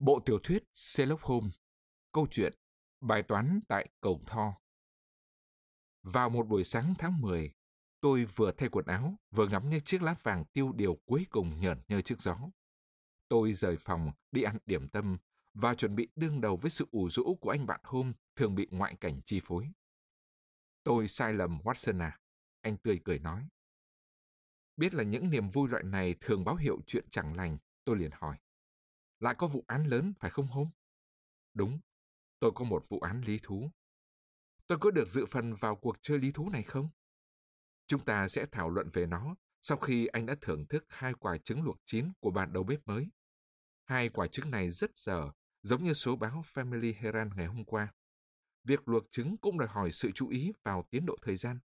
Bộ tiểu thuyết Sherlock Holmes. Câu chuyện Bài toán tại cầu Tho. Vào một buổi sáng tháng 10, tôi vừa thay quần áo, vừa ngắm những chiếc lá vàng tiêu điều cuối cùng nhởn nhơ trước gió. Tôi rời phòng đi ăn điểm tâm và chuẩn bị đương đầu với sự ủ rũ của anh bạn Holmes thường bị ngoại cảnh chi phối. Tôi sai lầm, Watson à, anh tươi cười nói. Biết là những niềm vui loại này thường báo hiệu chuyện chẳng lành, tôi liền hỏi. Lại có vụ án lớn phải không Holmes? Đúng, tôi có một vụ án lý thú. Tôi có được dự phần vào cuộc chơi lý thú này không? Chúng ta sẽ thảo luận về nó sau khi anh đã thưởng thức 2 quả trứng luộc chín của bạn đầu bếp mới. 2 quả trứng này rất dở, giống như số báo Family Herald ngày hôm qua. Việc luộc trứng cũng đòi hỏi sự chú ý vào tiến độ thời gian.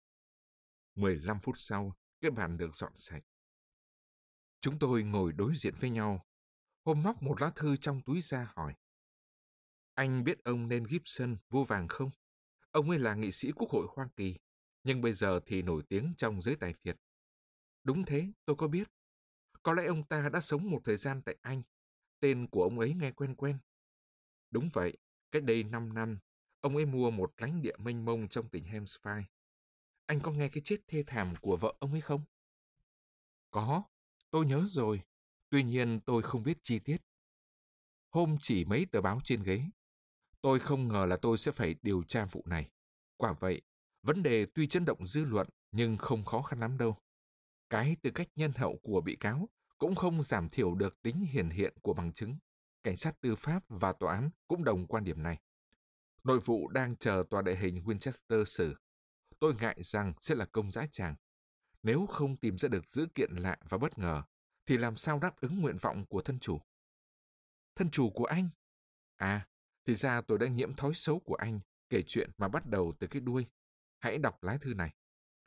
15 phút sau, cái bàn được dọn sạch. Chúng tôi ngồi đối diện với nhau. Hôm móc một lá thư trong túi ra hỏi. Anh biết ông Nên Gibson, vua vàng không? Ông ấy là nghị sĩ Quốc hội Hoa Kỳ, nhưng bây giờ thì nổi tiếng trong giới tài phiệt. Đúng thế, tôi có biết. Có lẽ ông ta đã sống một thời gian tại Anh. Tên của ông ấy nghe quen quen. Đúng vậy, cách đây 5 năm, ông ấy mua một lãnh địa mênh mông trong tỉnh Hampshire. Anh có nghe cái chết thê thảm của vợ ông ấy không? Có, tôi nhớ rồi. Tuy nhiên tôi không biết chi tiết. Hôm chỉ mấy tờ báo trên ghế. Tôi không ngờ là tôi sẽ phải điều tra vụ này. Quả vậy, vấn đề tuy chấn động dư luận nhưng không khó khăn lắm đâu. Cái tư cách nhân hậu của bị cáo cũng không giảm thiểu được tính hiển hiện của bằng chứng. Cảnh sát tư pháp và tòa án cũng đồng quan điểm này. Nội vụ đang chờ tòa đại hình Winchester xử. Tôi ngại rằng sẽ là công dã tràng. Nếu không tìm ra được dữ kiện lạ và bất ngờ, thì làm sao đáp ứng nguyện vọng của thân chủ? Thân chủ của anh? À, thì ra tôi đã nhiễm thói xấu của anh, kể chuyện mà bắt đầu từ cái đuôi. Hãy đọc lá thư này.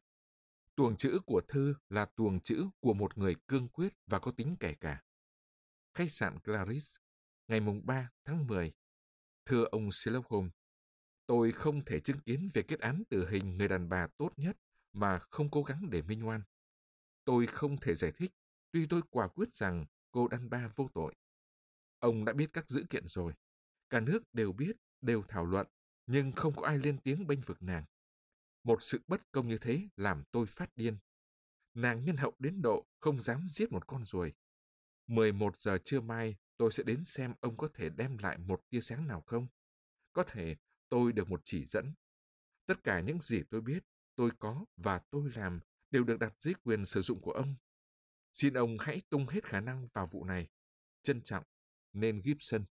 Tuồng chữ của thư là tuồng chữ của một người cương quyết và có tính kể cả. Khách sạn Clarice, ngày 3 tháng 10. Thưa ông Sherlock Holmes, tôi không thể chứng kiến về kết án tử hình người đàn bà tốt nhất mà không cố gắng để minh oan. Tôi không thể giải thích, tuy tôi quả quyết rằng cô Dunbar vô tội. Ông đã biết các dữ kiện rồi. Cả nước đều biết, đều thảo luận, nhưng không có ai lên tiếng bênh vực nàng. Một sự bất công như thế làm tôi phát điên. Nàng nhân hậu đến độ không dám giết một con ruồi. 11 giờ trưa mai tôi sẽ đến xem ông có thể đem lại một tia sáng nào không. Có thể tôi được một chỉ dẫn. Tất cả những gì tôi biết, tôi có và tôi làm đều được đặt dưới quyền sử dụng của ông. Xin ông hãy tung hết khả năng vào vụ này. Trân trọng, Nên Gibson.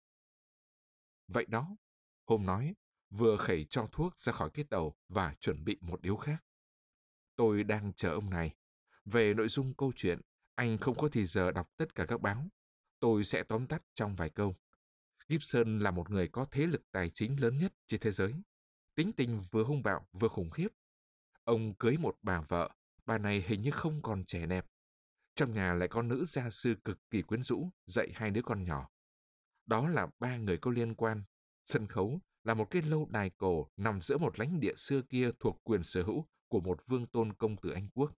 Vậy đó, Hôm nói, vừa khẩy cho thuốc ra khỏi cái tàu và chuẩn bị một điếu khác. Tôi đang chờ ông này. Về nội dung câu chuyện, anh không có thì giờ đọc tất cả các báo. Tôi sẽ tóm tắt trong vài câu. Gibson là một người có thế lực tài chính lớn nhất trên thế giới. Tính tình vừa hung bạo vừa khủng khiếp. Ông cưới một bà vợ, bà này hình như không còn trẻ đẹp. Trong nhà lại có nữ gia sư cực kỳ quyến rũ, dạy 2 đứa con nhỏ. Đó là 3 người có liên quan. Sân khấu là một cái lâu đài cổ nằm giữa một lãnh địa xưa kia thuộc quyền sở hữu của một vương tôn công tử Anh Quốc.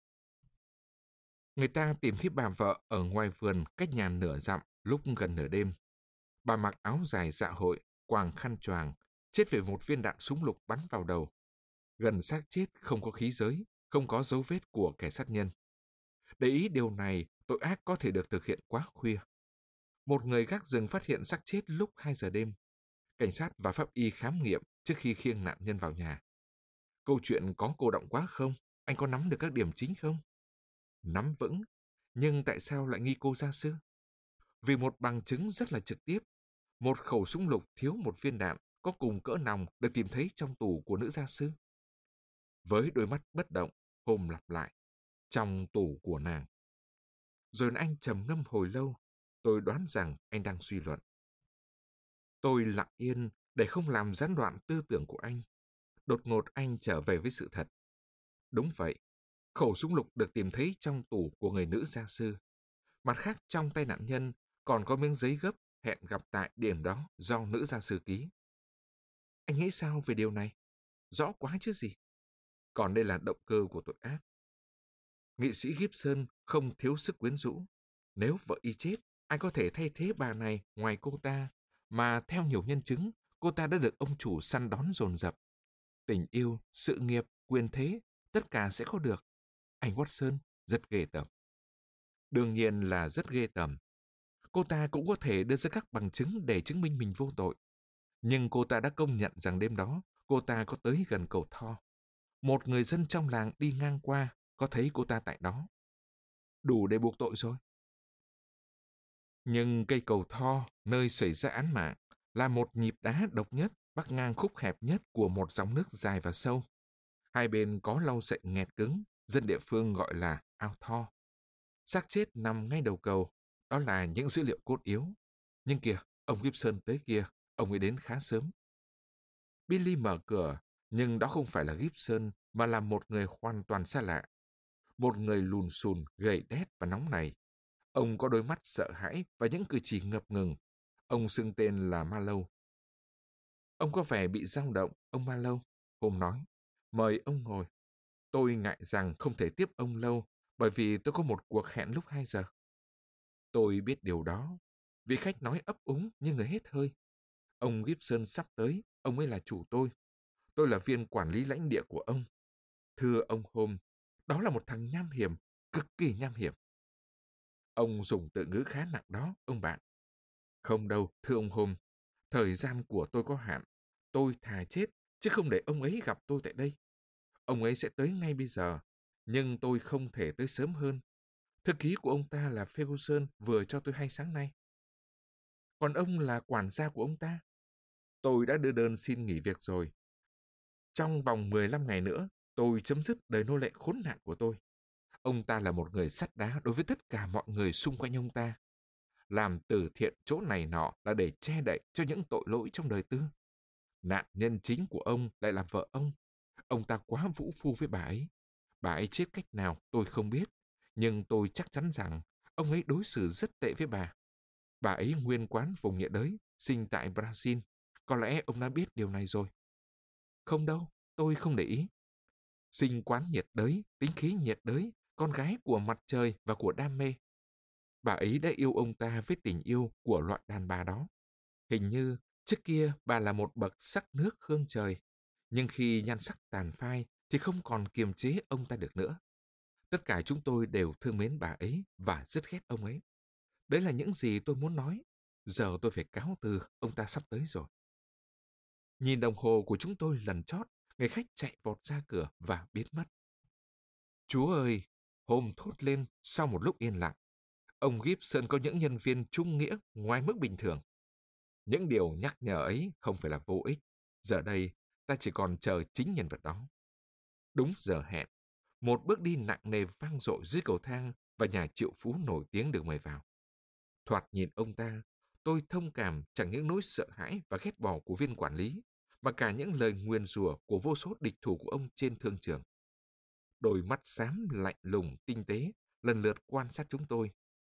Người ta tìm thấy bà vợ ở ngoài vườn cách nhà nửa dặm lúc gần nửa đêm. Bà mặc áo dài dạ hội, quàng khăn choàng, chết vì một viên đạn súng lục bắn vào đầu. Gần xác chết không có khí giới, không có dấu vết của kẻ sát nhân. Để ý điều này, tội ác có thể được thực hiện quá khuya. Một người gác rừng phát hiện xác chết lúc 2 giờ đêm. Cảnh sát và pháp y khám nghiệm trước khi khiêng nạn nhân vào nhà. Câu chuyện có cô động quá không? Anh có nắm được các điểm chính không? Nắm vững, nhưng tại sao lại nghi cô gia sư? Vì một bằng chứng rất là trực tiếp. Một khẩu súng lục thiếu một viên đạn có cùng cỡ nòng được tìm thấy trong tủ của nữ gia sư. Với đôi mắt bất động, Holmes lặp lại. Trong tủ của nàng. Rồi anh trầm ngâm hồi lâu. Tôi đoán rằng anh đang suy luận. Tôi lặng yên để không làm gián đoạn tư tưởng của anh. Đột ngột anh trở về với sự thật. Đúng vậy, khẩu súng lục được tìm thấy trong tủ của người nữ gia sư. Mặt khác trong tay nạn nhân còn có miếng giấy gấp hẹn gặp tại điểm đó do nữ gia sư ký. Anh nghĩ sao về điều này? Rõ quá chứ gì. Còn đây là động cơ của tội ác. Nghị sĩ Gibson không thiếu sức quyến rũ. Nếu vợ y chết, ai có thể thay thế bà này ngoài cô ta, mà theo nhiều nhân chứng, cô ta đã được ông chủ săn đón dồn dập. Tình yêu, sự nghiệp, quyền thế, tất cả sẽ có được. Anh Watson rất ghê tởm. Đương nhiên là rất ghê tởm. Cô ta cũng có thể đưa ra các bằng chứng để chứng minh mình vô tội. Nhưng cô ta đã công nhận rằng đêm đó, cô ta có tới gần cầu Thor. Một người dân trong làng đi ngang qua, có thấy cô ta tại đó. Đủ để buộc tội rồi. Nhưng cây cầu Thor, nơi xảy ra án mạng, là một nhịp đá độc nhất, bắc ngang khúc hẹp nhất của một dòng nước dài và sâu. Hai bên có lau sậy nghẹt cứng, dân địa phương gọi là ao Thor. Xác chết nằm ngay đầu cầu, đó là những dữ liệu cốt yếu. Nhưng kìa, ông Gibson tới kia, ông ấy đến khá sớm. Billy mở cửa, nhưng đó không phải là Gibson, mà là một người hoàn toàn xa lạ. Một người lùn xùn, gầy đét và nóng nảy. Ông có đôi mắt sợ hãi và những cử chỉ ngập ngừng. Ông xưng tên là Marlowe. Ông có vẻ bị dao động, ông Marlowe. Hôm nói, mời ông ngồi. Tôi ngại rằng không thể tiếp ông lâu, bởi vì tôi có một cuộc hẹn lúc 2 giờ. Tôi biết điều đó. Vị khách nói ấp úng như người hết hơi. Ông Gibson sắp tới, ông ấy là chủ tôi. Tôi là viên quản lý lãnh địa của ông. Thưa ông Holmes, đó là một thằng nham hiểm, cực kỳ nham hiểm. Ông dùng từ ngữ khá nặng đó, ông bạn. Không đâu, thưa ông Holmes. Thời gian của tôi có hạn. Tôi thà chết, chứ không để ông ấy gặp tôi tại đây. Ông ấy sẽ tới ngay bây giờ, nhưng tôi không thể tới sớm hơn. Thư ký của ông ta là Ferguson vừa cho tôi hay sáng nay. Còn ông là quản gia của ông ta. Tôi đã đưa đơn xin nghỉ việc rồi. Trong vòng 15 ngày nữa, tôi chấm dứt đời nô lệ khốn nạn của tôi. Ông ta là một người sắt đá đối với tất cả mọi người xung quanh ông ta. Làm từ thiện chỗ này nọ là để che đậy cho những tội lỗi trong đời tư. Nạn nhân chính của ông lại là vợ ông. Ông ta quá vũ phu với bà ấy. Bà ấy chết cách nào tôi không biết, nhưng tôi chắc chắn rằng ông ấy đối xử rất tệ với bà. Bà ấy nguyên quán vùng nhiệt đới, sinh tại Brazil. Có lẽ ông đã biết điều này rồi. Không đâu, tôi không để ý. Sinh quán nhiệt đới, tính khí nhiệt đới, con gái của mặt trời và của đam mê. Bà ấy đã yêu ông ta với tình yêu của loại đàn bà đó. Hình như trước kia bà là một bậc sắc nước hương trời, nhưng khi nhan sắc tàn phai thì không còn kiềm chế ông ta được nữa. Tất cả chúng tôi đều thương mến bà ấy và rất ghét ông ấy. Đấy là những gì tôi muốn nói. Giờ tôi phải cáo từ, ông ta sắp tới rồi. Nhìn đồng hồ của chúng tôi lần chót, người khách chạy vọt ra cửa và biến mất. Chúa ơi! Holmes thốt lên sau một lúc yên lặng. Ông Gibson có những nhân viên trung nghĩa ngoài mức bình thường. Những điều nhắc nhở ấy không phải là vô ích. Giờ đây, ta chỉ còn chờ chính nhân vật đó. Đúng giờ hẹn, một bước đi nặng nề vang dội dưới cầu thang và nhà triệu phú nổi tiếng được mời vào. Thoạt nhìn ông ta, tôi thông cảm chẳng những nỗi sợ hãi và ghét bỏ của viên quản lý, mà cả những lời nguyền rủa của vô số địch thủ của ông trên thương trường. Đôi mắt xám lạnh lùng tinh tế lần lượt quan sát chúng tôi.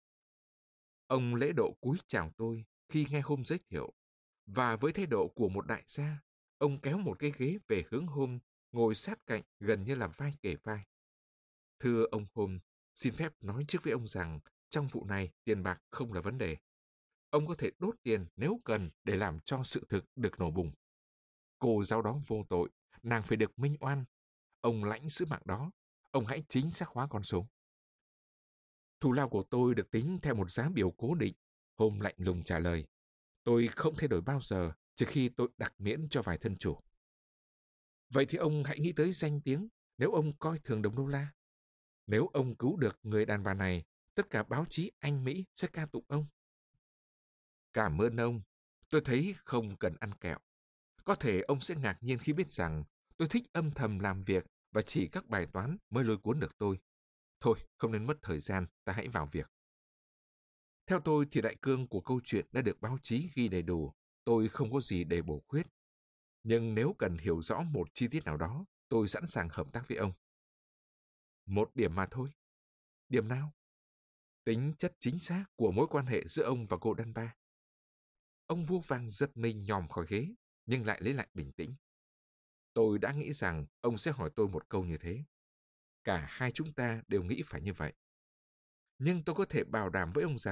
Ông lễ độ cúi chào tôi khi nghe Holmes giới thiệu, và với thái độ của một đại gia, ông kéo một cái ghế về hướng Holmes, ngồi sát cạnh gần như là vai kề vai. Thưa ông Holmes, xin phép nói trước với ông rằng trong vụ này tiền bạc không là vấn đề. Ông có thể đốt tiền nếu cần để làm cho sự thực được nổ bùng. Cô giáo đó vô tội, nàng phải được minh oan. Ông lãnh sứ mạng đó, ông hãy chính xác hóa con số. Thù lao của tôi được tính theo một giá biểu cố định. Holmes lạnh lùng trả lời. Tôi không thay đổi bao giờ, trừ khi tôi đặc miễn cho vài thân chủ. Vậy thì ông hãy nghĩ tới danh tiếng nếu ông coi thường đồng đô la. Nếu ông cứu được người đàn bà này, tất cả báo chí Anh Mỹ sẽ ca tụng ông. Cảm ơn ông. Tôi thấy không cần ăn kẹo. Có thể ông sẽ ngạc nhiên khi biết rằng tôi thích âm thầm làm việc và chỉ các bài toán mới lôi cuốn được tôi. Thôi, không nên mất thời gian, ta hãy vào việc. Theo tôi thì đại cương của câu chuyện đã được báo chí ghi đầy đủ. Tôi không có gì để bổ khuyết. Nhưng nếu cần hiểu rõ một chi tiết nào đó, tôi sẵn sàng hợp tác với ông. Một điểm mà thôi. Điểm nào? Tính chất chính xác của mối quan hệ giữa ông và cô Dunbar. Ông vua vàng giật mình nhòm khỏi ghế, nhưng lại lấy lại bình tĩnh. Tôi đã nghĩ rằng ông sẽ hỏi tôi một câu như thế. Cả hai chúng ta đều nghĩ phải như vậy. Nhưng tôi có thể bảo đảm với ông rằng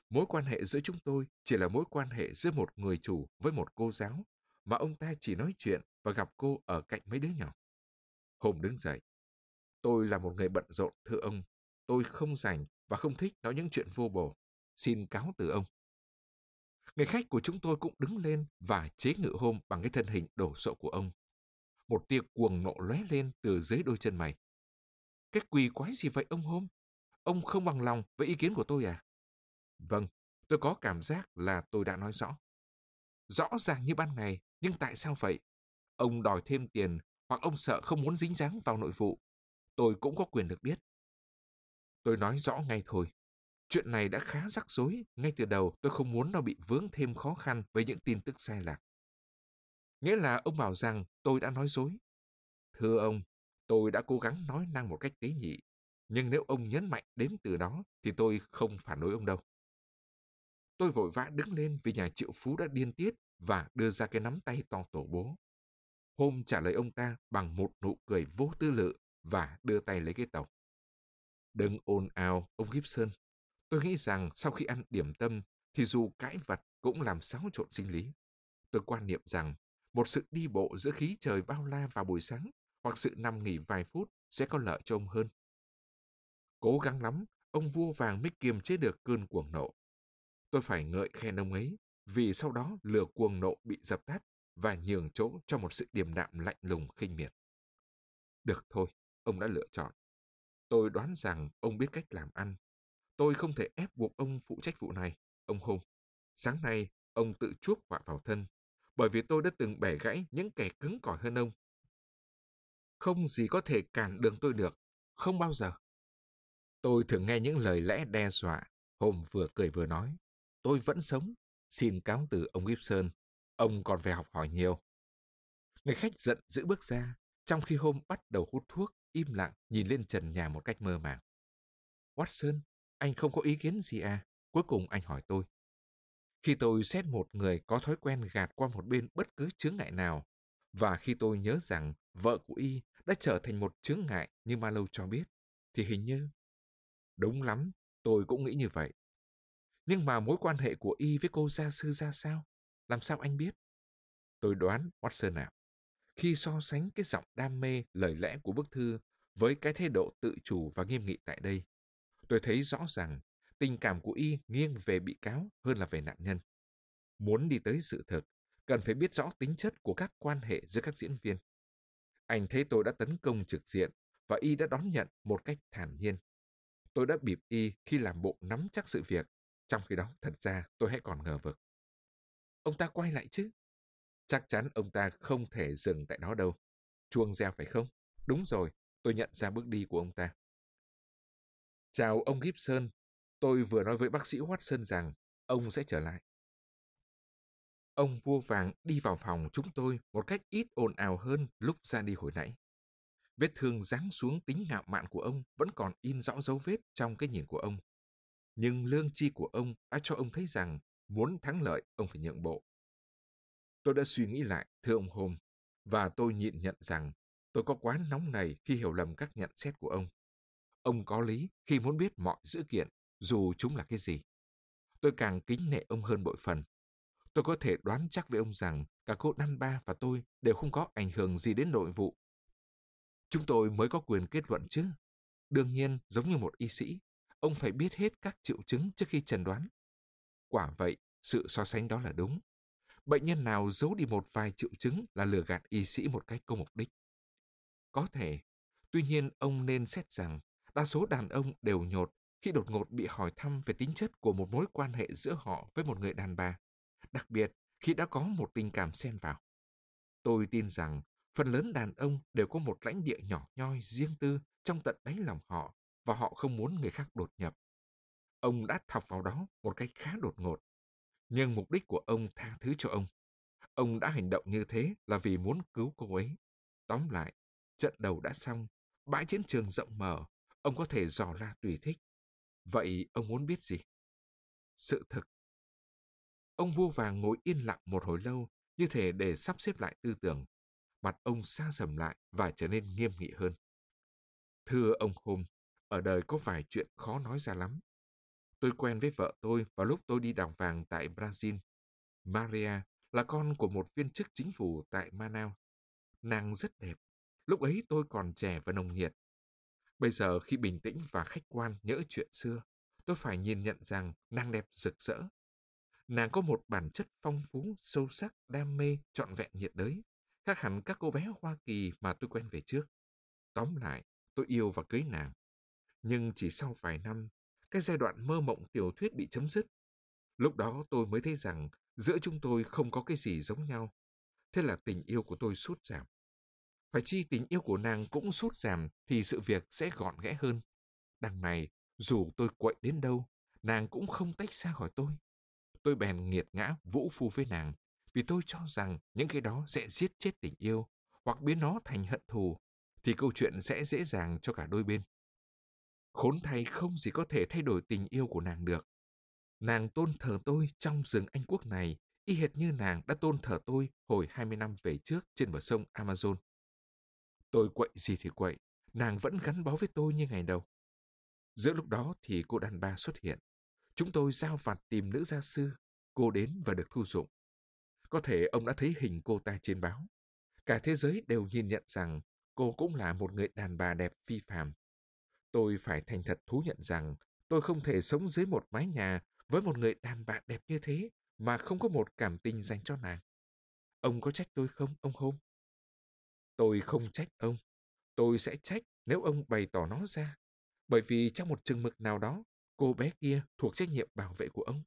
Mối quan hệ giữa chúng tôi chỉ là mối quan hệ giữa một người chủ với một cô giáo, mà ông ta chỉ nói chuyện và gặp cô ở cạnh mấy đứa nhỏ. Hôm đứng dậy, tôi là một người bận rộn, thưa ông. Tôi không rảnh và không thích nói những chuyện vô bổ. Xin cáo từ ông. Người khách của chúng tôi cũng đứng lên và chế ngự Hôm bằng cái thân hình đổ sộ của ông. Một tia cuồng nộ lóe lên từ dưới đôi chân mày. Cái quỳ quái gì vậy ông Hôm? Ông không bằng lòng với ý kiến của tôi à? Vâng, tôi có cảm giác là tôi đã nói rõ. Rõ ràng như ban ngày, nhưng tại sao vậy? Ông đòi thêm tiền hoặc ông sợ không muốn dính dáng vào nội vụ. Tôi cũng có quyền được biết. Tôi nói rõ ngay thôi. Chuyện này đã khá rắc rối. Ngay từ đầu tôi không muốn nó bị vướng thêm khó khăn với những tin tức sai lạc. Nghĩa là ông bảo rằng tôi đã nói dối. Thưa ông, tôi đã cố gắng nói năng một cách tế nhị. Nhưng nếu ông nhấn mạnh đến từ đó thì tôi không phản đối ông đâu. Tôi vội vã đứng lên vì nhà triệu phú đã điên tiết và đưa ra cái nắm tay to tổ bố. Hôm trả lời ông ta bằng một nụ cười vô tư lự và đưa tay lấy cái tổng. Đừng ồn ào, ông Gibson. Tôi nghĩ rằng sau khi ăn điểm tâm thì dù cãi vặt cũng làm xáo trộn sinh lý. Tôi quan niệm rằng một sự đi bộ giữa khí trời bao la vào buổi sáng hoặc sự nằm nghỉ vài phút sẽ có lợi cho ông hơn. Cố gắng lắm, ông vua vàng mới kiềm chế được cơn cuồng nộ. Tôi phải ngợi khen ông ấy, vì sau đó lửa cuồng nộ bị dập tắt và nhường chỗ cho một sự điềm đạm lạnh lùng khinh miệt. Được thôi, ông đã lựa chọn. Tôi đoán rằng ông biết cách làm ăn. Tôi không thể ép buộc ông phụ trách vụ này, ông Hùng. Sáng nay, ông tự chuốc họa vào thân, bởi vì tôi đã từng bẻ gãy những kẻ cứng cỏi hơn ông. Không gì có thể cản đường tôi được, không bao giờ. Tôi thường nghe những lời lẽ đe dọa. Hùng vừa cười vừa nói, tôi vẫn sống. Xin cáo từ ông Gibson. Ông còn phải học hỏi nhiều. Người khách giận dữ bước ra, trong khi Hôm bắt đầu hút thuốc, im lặng nhìn lên trần nhà một cách mơ màng. Watson, anh không có ý kiến gì à? Cuối cùng anh hỏi tôi. Khi tôi xét một người có thói quen gạt qua một bên bất cứ chướng ngại nào, và khi tôi nhớ rằng vợ của y đã trở thành một chướng ngại như Marlowe cho biết, thì hình như... Đúng lắm, tôi cũng nghĩ như vậy. Nhưng mà mối quan hệ của y với cô gia sư ra sao? Làm sao anh biết? Tôi đoán, Watson ạ. Khi so sánh cái giọng đam mê, lời lẽ của bức thư với cái thái độ tự chủ và nghiêm nghị tại đây, tôi thấy rõ ràng tình cảm của y nghiêng về bị cáo hơn là về nạn nhân. Muốn đi tới sự thực, cần phải biết rõ tính chất của các quan hệ giữa các diễn viên. Anh thấy tôi đã tấn công trực diện và y đã đón nhận một cách thản nhiên. Tôi đã bịp y khi làm bộ nắm chắc sự việc, trong khi đó thật ra tôi hãy còn ngờ vực. Ông ta quay lại chứ? Chắc chắn ông ta không thể dừng tại đó đâu. Chuông reo phải không? Đúng rồi, tôi nhận ra bước đi của ông ta. Chào ông Gibson, tôi vừa nói với bác sĩ Watson rằng ông sẽ trở lại. Ông vua vàng đi vào phòng chúng tôi một cách ít ồn ào hơn lúc ra đi hồi nãy. Vết thương giáng xuống tính ngạo mạn của ông vẫn còn in rõ dấu vết trong cái nhìn của ông. Nhưng lương tri của ông đã cho ông thấy rằng muốn thắng lợi ông phải nhượng bộ. Tôi đã suy nghĩ lại, thưa ông Holmes, và tôi nhịn nhận rằng tôi có quá nóng nảy khi hiểu lầm các nhận xét của ông. Ông có lý khi muốn biết mọi dữ kiện, dù chúng là cái gì. Tôi càng kính nể ông hơn bội phần. Tôi có thể đoán chắc với ông rằng cả cô Dunbar và tôi đều không có ảnh hưởng gì đến nội vụ. Chúng tôi mới có quyền kết luận chứ. Đương nhiên, giống như một y sĩ, ông phải biết hết các triệu chứng trước khi chẩn đoán. Quả vậy, sự so sánh đó là đúng. Bệnh nhân nào giấu đi một vài triệu chứng là lừa gạt y sĩ một cách có mục đích. Có thể, tuy nhiên ông nên xét rằng đa số đàn ông đều nhột khi đột ngột bị hỏi thăm về tính chất của một mối quan hệ giữa họ với một người đàn bà, đặc biệt khi đã có một tình cảm xen vào. Tôi tin rằng phần lớn đàn ông đều có một lãnh địa nhỏ nhoi riêng tư trong tận đáy lòng họ và họ không muốn người khác đột nhập. Ông đã thọc vào đó một cách khá đột ngột, nhưng mục đích của ông tha thứ cho ông. Ông đã hành động như thế là vì muốn cứu cô ấy. Tóm lại, trận đầu đã xong, bãi chiến trường rộng mở, ông có thể dò la tùy thích. Vậy ông muốn biết gì? Sự thực. Ông vua vàng ngồi yên lặng một hồi lâu, như thể để sắp xếp lại tư tưởng. Mặt ông sa sầm lại và trở nên nghiêm nghị hơn. Thưa ông Holmes, ở đời có vài chuyện khó nói ra lắm. Tôi quen với vợ tôi vào lúc tôi đi đào vàng tại Brazil. Maria là con của một viên chức chính phủ tại Manaus. Nàng rất đẹp. Lúc ấy tôi còn trẻ và nồng nhiệt. Bây giờ khi bình tĩnh và khách quan nhớ chuyện xưa, tôi phải nhìn nhận rằng nàng đẹp rực rỡ. Nàng có một bản chất phong phú, sâu sắc, đam mê, trọn vẹn nhiệt đới, khác hẳn các cô bé Hoa Kỳ mà tôi quen về trước. Tóm lại, tôi yêu và cưới nàng. Nhưng chỉ sau vài năm, cái giai đoạn mơ mộng tiểu thuyết bị chấm dứt. Lúc đó tôi mới thấy rằng giữa chúng tôi không có cái gì giống nhau. Thế là tình yêu của tôi sút giảm. Phải chi tình yêu của nàng cũng sút giảm thì sự việc sẽ gọn ghẽ hơn. Đằng này, dù tôi quậy đến đâu, nàng cũng không tách xa khỏi tôi. Tôi bèn nghiệt ngã vũ phu với nàng, vì tôi cho rằng những cái đó sẽ giết chết tình yêu, hoặc biến nó thành hận thù, thì câu chuyện sẽ dễ dàng cho cả đôi bên. Khốn thay không gì có thể thay đổi tình yêu của nàng được. Nàng tôn thờ tôi trong rừng Anh Quốc này, y hệt như nàng đã tôn thờ tôi hồi 20 năm về trước trên bờ sông Amazon. Tôi quậy gì thì quậy, nàng vẫn gắn bó với tôi như ngày đầu. Giữa lúc đó thì cô đàn bà xuất hiện. Chúng tôi giao vặt tìm nữ gia sư. Cô đến và được thu dụng. Có thể ông đã thấy hình cô ta trên báo. Cả thế giới đều nhìn nhận rằng cô cũng là một người đàn bà đẹp phi phàm. Tôi phải thành thật thú nhận rằng tôi không thể sống dưới một mái nhà với một người đàn bà đẹp như thế mà không có một cảm tình dành cho nàng. Ông có trách tôi không, ông Holmes? Tôi không trách ông. Tôi sẽ trách nếu ông bày tỏ nó ra. Bởi vì trong một chừng mực nào đó, cô bé kia thuộc trách nhiệm bảo vệ của ông.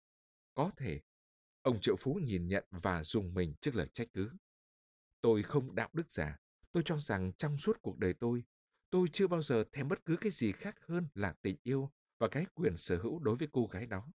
Có thể, ông triệu phú nhìn nhận và dùng mình trước lời trách cứ. Tôi không đạo đức giả. Tôi cho rằng trong suốt cuộc đời tôi chưa bao giờ thèm bất cứ cái gì khác hơn là tình yêu và cái quyền sở hữu đối với cô gái đó.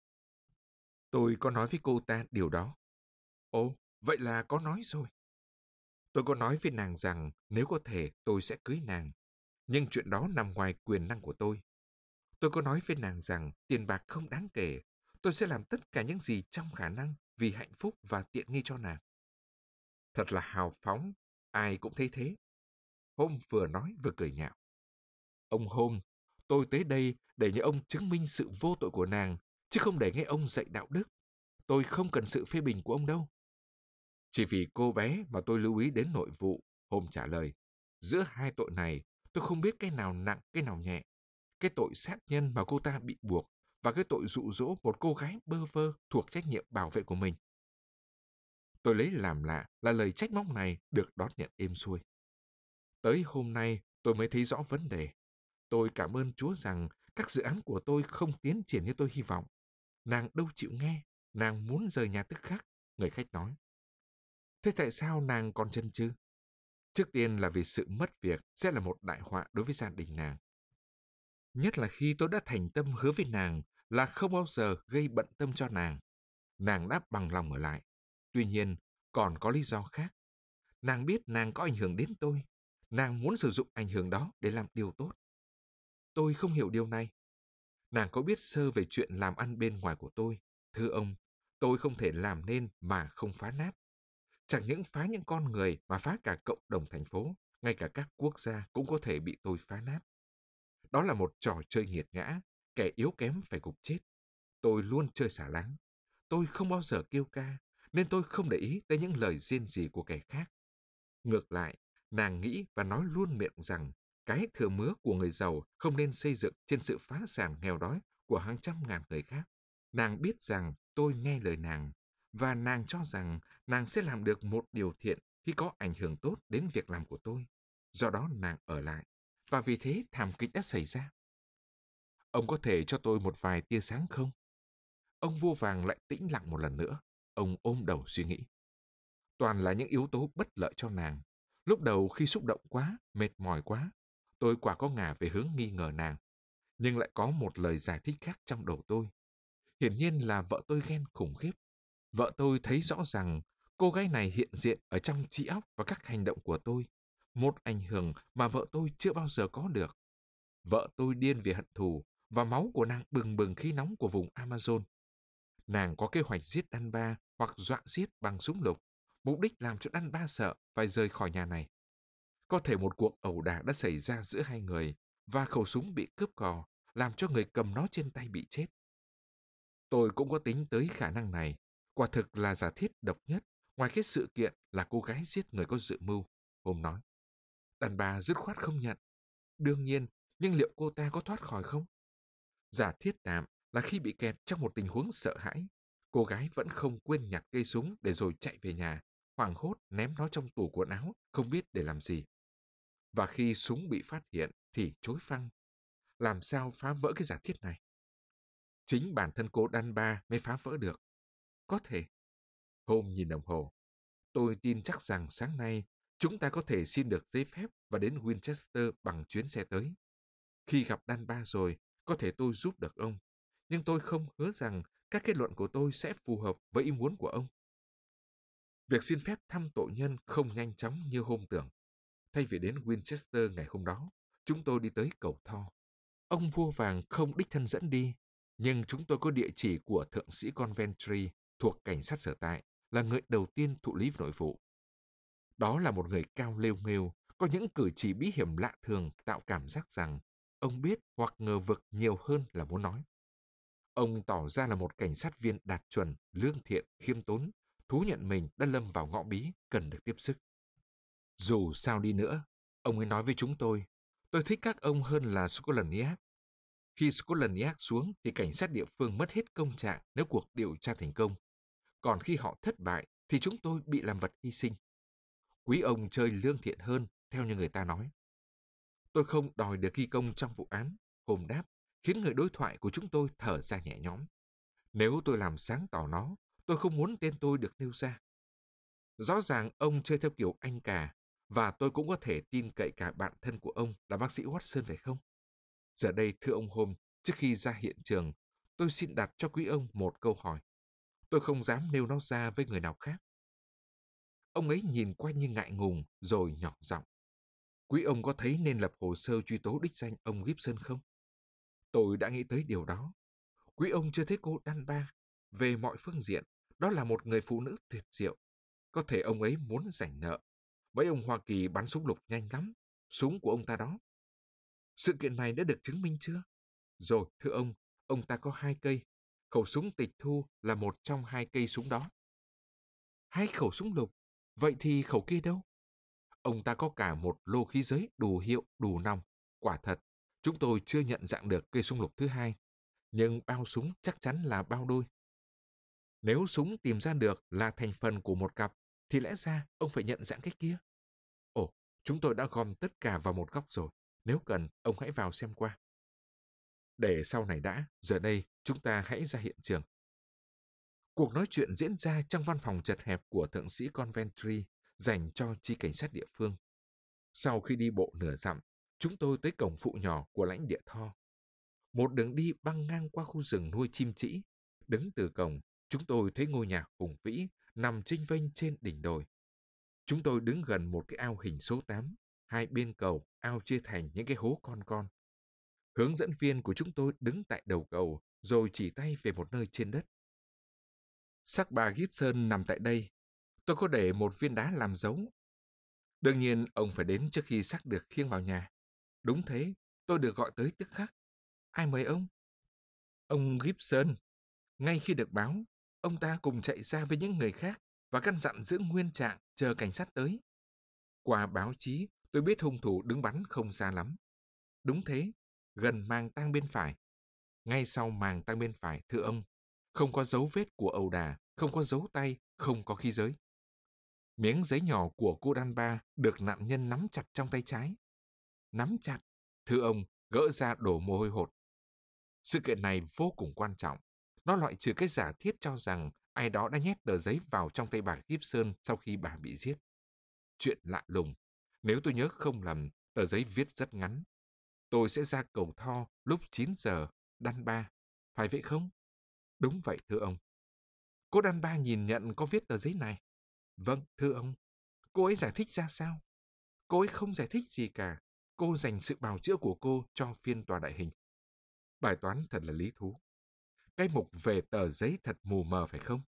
Tôi có nói với cô ta điều đó. Ồ, vậy là có nói rồi. Tôi có nói với nàng rằng nếu có thể tôi sẽ cưới nàng. Nhưng chuyện đó nằm ngoài quyền năng của tôi. Tôi có nói với nàng rằng tiền bạc không đáng kể. Tôi sẽ làm tất cả những gì trong khả năng vì hạnh phúc và tiện nghi cho nàng. Thật là hào phóng, ai cũng thấy thế. Holmes vừa nói vừa cười nhạo. Ông Holmes, tôi tới đây để nhờ ông chứng minh sự vô tội của nàng, chứ không để nghe ông dạy đạo đức. Tôi không cần sự phê bình của ông đâu. Chỉ vì cô bé mà tôi lưu ý đến nội vụ, Holmes trả lời. Giữa hai tội này, tôi không biết cái nào nặng, cái nào nhẹ. Cái tội sát nhân mà cô ta bị buộc và cái tội dụ dỗ một cô gái bơ vơ thuộc trách nhiệm bảo vệ của mình. Tôi lấy làm lạ là lời trách móc này được đón nhận êm xuôi. Tới hôm nay tôi mới thấy rõ vấn đề. Tôi cảm ơn Chúa rằng các dự án của tôi không tiến triển như tôi hy vọng. Nàng đâu chịu nghe, nàng muốn rời nhà tức khắc, người khách nói. Thế tại sao nàng còn chần chừ? Trước tiên là vì sự mất việc sẽ là một đại họa đối với gia đình nàng. Nhất là khi tôi đã thành tâm hứa với nàng là không bao giờ gây bận tâm cho nàng. Nàng đã bằng lòng ở lại. Tuy nhiên, còn có lý do khác. Nàng biết nàng có ảnh hưởng đến tôi. Nàng muốn sử dụng ảnh hưởng đó để làm điều tốt. Tôi không hiểu điều này. Nàng có biết sơ về chuyện làm ăn bên ngoài của tôi? Thưa ông, tôi không thể làm nên mà không phá nát. Chẳng những phá những con người mà phá cả cộng đồng thành phố, ngay cả các quốc gia cũng có thể bị tôi phá nát. Đó là một trò chơi nghiệt ngã, kẻ yếu kém phải gục chết. Tôi luôn chơi xả láng. Tôi không bao giờ kêu ca, nên tôi không để ý tới những lời rên rỉ của kẻ khác. Ngược lại, nàng nghĩ và nói luôn miệng rằng cái thừa mứa của người giàu không nên xây dựng trên sự phá sản nghèo đói của hàng trăm ngàn người khác. Nàng biết rằng tôi nghe lời nàng, và nàng cho rằng nàng sẽ làm được một điều thiện khi có ảnh hưởng tốt đến việc làm của tôi. Do đó nàng ở lại, và vì thế thảm kịch đã xảy ra. Ông có thể cho tôi một vài tia sáng không? Ông vua vàng lại tĩnh lặng một lần nữa. Ông ôm đầu suy nghĩ. Toàn là những yếu tố bất lợi cho nàng. Lúc đầu khi xúc động quá, mệt mỏi quá, tôi quả có ngả về hướng nghi ngờ nàng. Nhưng lại có một lời giải thích khác trong đầu tôi. Hiển nhiên là vợ tôi ghen khủng khiếp. Vợ tôi thấy rõ rằng cô gái này hiện diện ở trong trí óc và các hành động của tôi. Một ảnh hưởng mà vợ tôi chưa bao giờ có được. Vợ tôi điên vì hận thù và máu của nàng bừng bừng khí nóng của vùng Amazon. Nàng có kế hoạch giết đàn ba hoặc dọa giết bằng súng lục, mục đích làm cho đàn ba sợ phải rời khỏi nhà này. Có thể một cuộc ẩu đả đã xảy ra giữa hai người và khẩu súng bị cướp cò, làm cho người cầm nó trên tay bị chết. Tôi cũng có tính tới khả năng này. Quả thực là giả thiết độc nhất, ngoài cái sự kiện là cô gái giết người có dự mưu. Hôm nói, đàn bà dứt khoát không nhận. Đương nhiên, nhưng liệu cô ta có thoát khỏi không? Giả thiết tạm là khi bị kẹt trong một tình huống sợ hãi, cô gái vẫn không quên nhặt cây súng để rồi chạy về nhà, hoảng hốt ném nó trong tủ quần áo, không biết để làm gì. Và khi súng bị phát hiện thì chối phăng. Làm sao phá vỡ cái giả thiết này? Chính bản thân cô Danba mới phá vỡ được. Có thể. Hôm nhìn đồng hồ, tôi tin chắc rằng sáng nay chúng ta có thể xin được giấy phép và đến Winchester bằng chuyến xe tới. Khi gặp Danba rồi, có thể tôi giúp được ông. Nhưng tôi không hứa rằng các kết luận của tôi sẽ phù hợp với ý muốn của ông. Việc xin phép thăm tội nhân không nhanh chóng như hôm tưởng. Thay vì đến Winchester ngày hôm đó, chúng tôi đi tới cầu Tho. Ông vua vàng không đích thân dẫn đi, nhưng chúng tôi có địa chỉ của thượng sĩ Coventry thuộc cảnh sát sở tại, là người đầu tiên thụ lý nội vụ. Đó là một người cao lêu nghêu, có những cử chỉ bí hiểm lạ thường tạo cảm giác rằng ông biết hoặc ngờ vực nhiều hơn là muốn nói. Ông tỏ ra là một cảnh sát viên đạt chuẩn, lương thiện, khiêm tốn, thú nhận mình đã lâm vào ngõ bí, cần được tiếp sức. Dù sao đi nữa, ông ấy nói với chúng tôi thích các ông hơn là Scotland Yard. Khi Scotland Yard xuống thì cảnh sát địa phương mất hết công trạng nếu cuộc điều tra thành công. Còn khi họ thất bại thì chúng tôi bị làm vật hy sinh. Quý ông chơi lương thiện hơn, theo như người ta nói. Tôi không đòi được ghi công trong vụ án, Hùng đáp, khiến người đối thoại của chúng tôi thở ra nhẹ nhõm. Nếu tôi làm sáng tỏ nó, tôi không muốn tên tôi được nêu ra. Rõ ràng ông chơi theo kiểu anh cả, và tôi cũng có thể tin cậy cả bạn thân của ông là bác sĩ Watson phải không? Giờ đây, thưa ông Holmes, trước khi ra hiện trường, tôi xin đặt cho quý ông một câu hỏi. Tôi không dám nêu nó ra với người nào khác. Ông ấy nhìn quanh như ngại ngùng, rồi nhỏ giọng. Quý ông có thấy nên lập hồ sơ truy tố đích danh ông Gibson không? Tôi đã nghĩ tới điều đó. Quý ông chưa thấy cô Danba. Về mọi phương diện, đó là một người phụ nữ tuyệt diệu. Có thể ông ấy muốn giành nợ. Mấy ông Hoa Kỳ bắn súng lục nhanh lắm. Súng của ông ta đó. Sự kiện này đã được chứng minh chưa? Rồi, thưa ông ta có 2 cây. Khẩu súng tịch thu là một trong 2 cây súng đó. 2 khẩu súng lục. Vậy thì khẩu kia đâu? Ông ta có cả một lô khí giới đủ hiệu, đủ nòng. Quả thật, chúng tôi chưa nhận dạng được cây súng lục thứ 2. Nhưng bao súng chắc chắn là bao đôi. Nếu súng tìm ra được là thành phần của một cặp, thì lẽ ra ông phải nhận dạng cái kia. Ồ, chúng tôi đã gom tất cả vào một góc rồi. Nếu cần, ông hãy vào xem qua. Để sau này đã, giờ đây chúng ta hãy ra hiện trường. Cuộc nói chuyện diễn ra trong văn phòng chật hẹp của thượng sĩ Coventry dành cho chi cảnh sát địa phương. Sau khi đi bộ nửa dặm, chúng tôi tới cổng phụ nhỏ của lãnh địa Tho. Một đường đi băng ngang qua khu rừng nuôi chim trĩ. Đứng từ cổng, chúng tôi thấy ngôi nhà hùng vĩ nằm chênh vênh trên đỉnh đồi. Chúng tôi đứng gần một cái ao hình số 8. Hai bên cầu, ao chia thành những cái hố con. Hướng dẫn viên của chúng tôi đứng tại đầu cầu, rồi chỉ tay về một nơi trên đất. Xác bà Gibson nằm tại đây. Tôi có để một viên đá làm dấu. Đương nhiên, ông phải đến trước khi xác được khiêng vào nhà. Đúng thế, tôi được gọi tới tức khắc. Ai mời ông? Ông Gibson. Ngay khi được báo, ông ta cùng chạy ra với những người khác và căn dặn giữ nguyên trạng chờ cảnh sát tới. Qua báo chí, tôi biết hung thủ đứng bắn không xa lắm. Đúng thế, gần màng tang bên phải. Ngay sau màng tang bên phải, thưa ông, không có dấu vết của ẩu đả, không có dấu tay, không có khí giới. Miếng giấy nhỏ của cô Danba được nạn nhân nắm chặt trong tay trái. Nắm chặt, thưa ông, gỡ ra đổ mồ hôi hột. Sự kiện này vô cùng quan trọng. Nó loại trừ cái giả thiết cho rằng ai đó đã nhét tờ giấy vào trong tay bà Gibson sau khi bà bị giết. Chuyện lạ lùng. Nếu tôi nhớ không lầm, tờ giấy viết rất ngắn. Tôi sẽ ra cầu Tho lúc 9 giờ, Danba. Phải vậy không? Đúng vậy, thưa ông. Cô Danba nhìn nhận có viết tờ giấy này. Vâng, thưa ông. Cô ấy giải thích ra sao? Cô ấy không giải thích gì cả. Cô dành sự bào chữa của cô cho phiên tòa đại hình. Bài toán thật là lý thú. Cái mục về tờ giấy thật mù mờ phải không?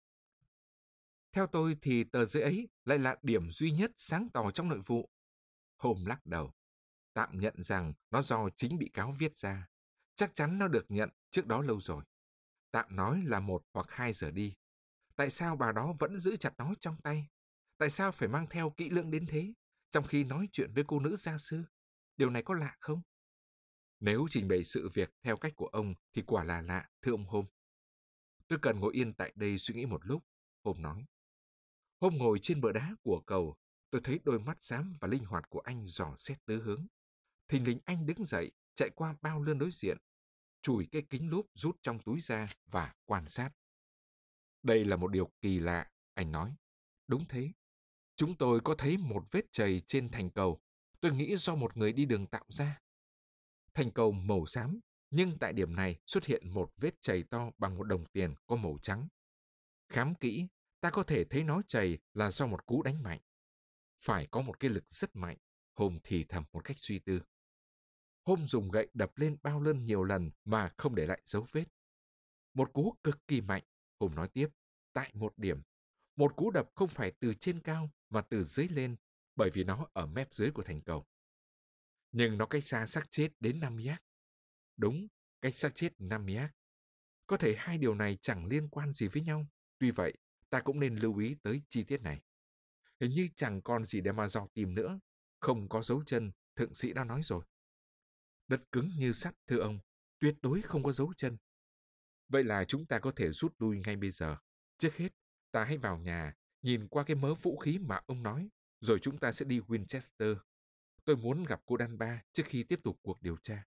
Theo tôi thì tờ giấy ấy lại là điểm duy nhất sáng tỏ trong nội vụ. Holmes lắc đầu. Tạm nhận rằng nó do chính bị cáo viết ra. Chắc chắn nó được nhận trước đó lâu rồi. Tạm nói là 1 hoặc 2 giờ đi. Tại sao bà đó vẫn giữ chặt nó trong tay? Tại sao phải mang theo kỹ lưỡng đến thế, trong khi nói chuyện với cô nữ gia sư? Điều này có lạ không? Nếu trình bày sự việc theo cách của ông thì quả là lạ, thưa ông Holmes. Tôi cần ngồi yên tại đây suy nghĩ một lúc, Holmes nói. Hôm ngồi trên bờ đá của cầu, tôi thấy đôi mắt xám và linh hoạt của anh dò xét tứ hướng. Thình lình anh đứng dậy, chạy qua bao lươn đối diện, chùi cái kính lúp rút trong túi ra và quan sát. Đây là một điều kỳ lạ, anh nói. Đúng thế. Chúng tôi có thấy một vết chày trên thành cầu. Tôi nghĩ do một người đi đường tạo ra. Thành cầu màu xám, nhưng tại điểm này xuất hiện một vết chày to bằng một đồng tiền có màu trắng. Khám kỹ, ta có thể thấy nó chày là do một cú đánh mạnh. Phải có một cái lực rất mạnh, Holmes thì thầm một cách suy tư. Holmes dùng gậy đập lên bao lơn nhiều lần mà không để lại dấu vết. Một cú cực kỳ mạnh, Holmes nói tiếp, tại một điểm. Một cú đập không phải từ trên cao mà từ dưới lên, bởi vì nó ở mép dưới của thành cầu. Nhưng nó cách xa xác chết đến 5 yard. Đúng, cách xác chết 5 yard. Có thể hai điều này chẳng liên quan gì với nhau. Tuy vậy, ta cũng nên lưu ý tới chi tiết này. Hình như chẳng còn gì để mà dò tìm nữa. Không có dấu chân, thượng sĩ đã nói rồi. Đất cứng như sắt, thưa ông. Tuyệt đối không có dấu chân. Vậy là chúng ta có thể rút lui ngay bây giờ. Trước hết, ta hãy vào nhà, nhìn qua cái mớ vũ khí mà ông nói, rồi chúng ta sẽ đi Winchester. Tôi muốn gặp cô Danba trước khi tiếp tục cuộc điều tra.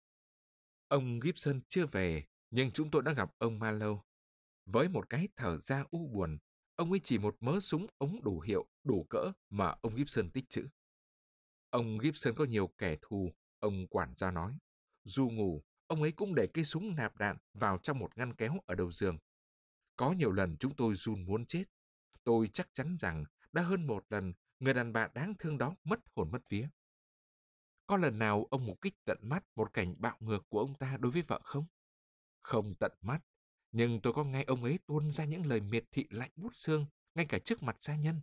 Ông Gibson chưa về, nhưng chúng tôi đã gặp ông Marlowe. Với một cái thở ra u buồn, ông ấy chỉ một mớ súng ống đủ hiệu, đủ cỡ mà ông Gibson tích trữ. Ông Gibson có nhiều kẻ thù, ông quản gia nói. Dù ngủ, ông ấy cũng để cây súng nạp đạn vào trong một ngăn kéo ở đầu giường. Có nhiều lần chúng tôi run muốn chết. Tôi chắc chắn rằng đã hơn một lần người đàn bà đáng thương đó mất hồn mất vía. Có lần nào ông mục kích tận mắt một cảnh bạo ngược của ông ta đối với vợ không? Không tận mắt, nhưng tôi có nghe ông ấy tuôn ra những lời miệt thị lạnh buốt xương ngay cả trước mặt gia nhân.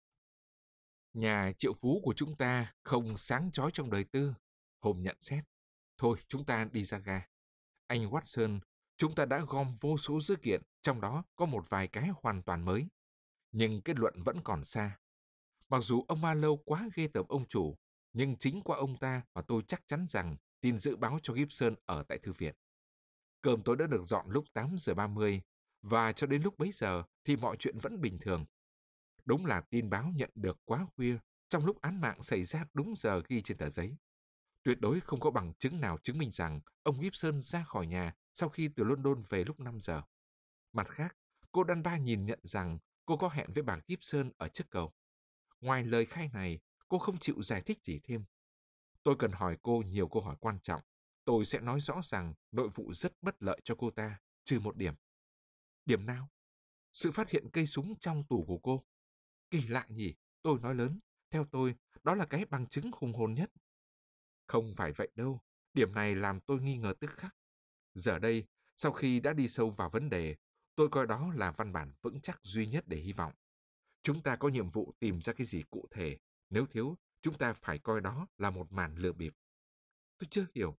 Nhà triệu phú của chúng ta không sáng chói trong đời tư, Holmes nhận xét. Thôi, chúng ta đi ra ga. Anh Watson, chúng ta đã gom vô số dữ kiện, trong đó có một vài cái hoàn toàn mới. Nhưng kết luận vẫn còn xa. Mặc dù ông Marlowe quá ghê tởm ông chủ, nhưng chính qua ông ta mà tôi chắc chắn rằng tin dự báo cho Gibson ở tại thư viện. Cơm tối đã được dọn lúc 8:30, và cho đến lúc bấy giờ thì mọi chuyện vẫn bình thường. Đúng là tin báo nhận được quá khuya, trong lúc án mạng xảy ra đúng giờ ghi trên tờ giấy. Tuyệt đối không có bằng chứng nào chứng minh rằng ông Gibson ra khỏi nhà sau khi từ London về lúc 5 giờ. Mặt khác, cô Dunbar nhìn nhận rằng cô có hẹn với bà Gibson ở trước cầu. Ngoài lời khai này, cô không chịu giải thích gì thêm. Tôi cần hỏi cô nhiều câu hỏi quan trọng. Tôi sẽ nói rõ rằng nội vụ rất bất lợi cho cô ta, trừ một điểm. Điểm nào? Sự phát hiện cây súng trong tủ của cô. Kỳ lạ nhỉ, tôi nói lớn. Theo tôi, đó là cái bằng chứng hùng hồn nhất. Không phải vậy đâu. Điểm này làm tôi nghi ngờ tức khắc. Giờ đây, sau khi đã đi sâu vào vấn đề, tôi coi đó là văn bản vững chắc duy nhất để hy vọng. Chúng ta có nhiệm vụ tìm ra cái gì cụ thể. Nếu thiếu, chúng ta phải coi đó là một màn lừa bịp. Tôi chưa hiểu.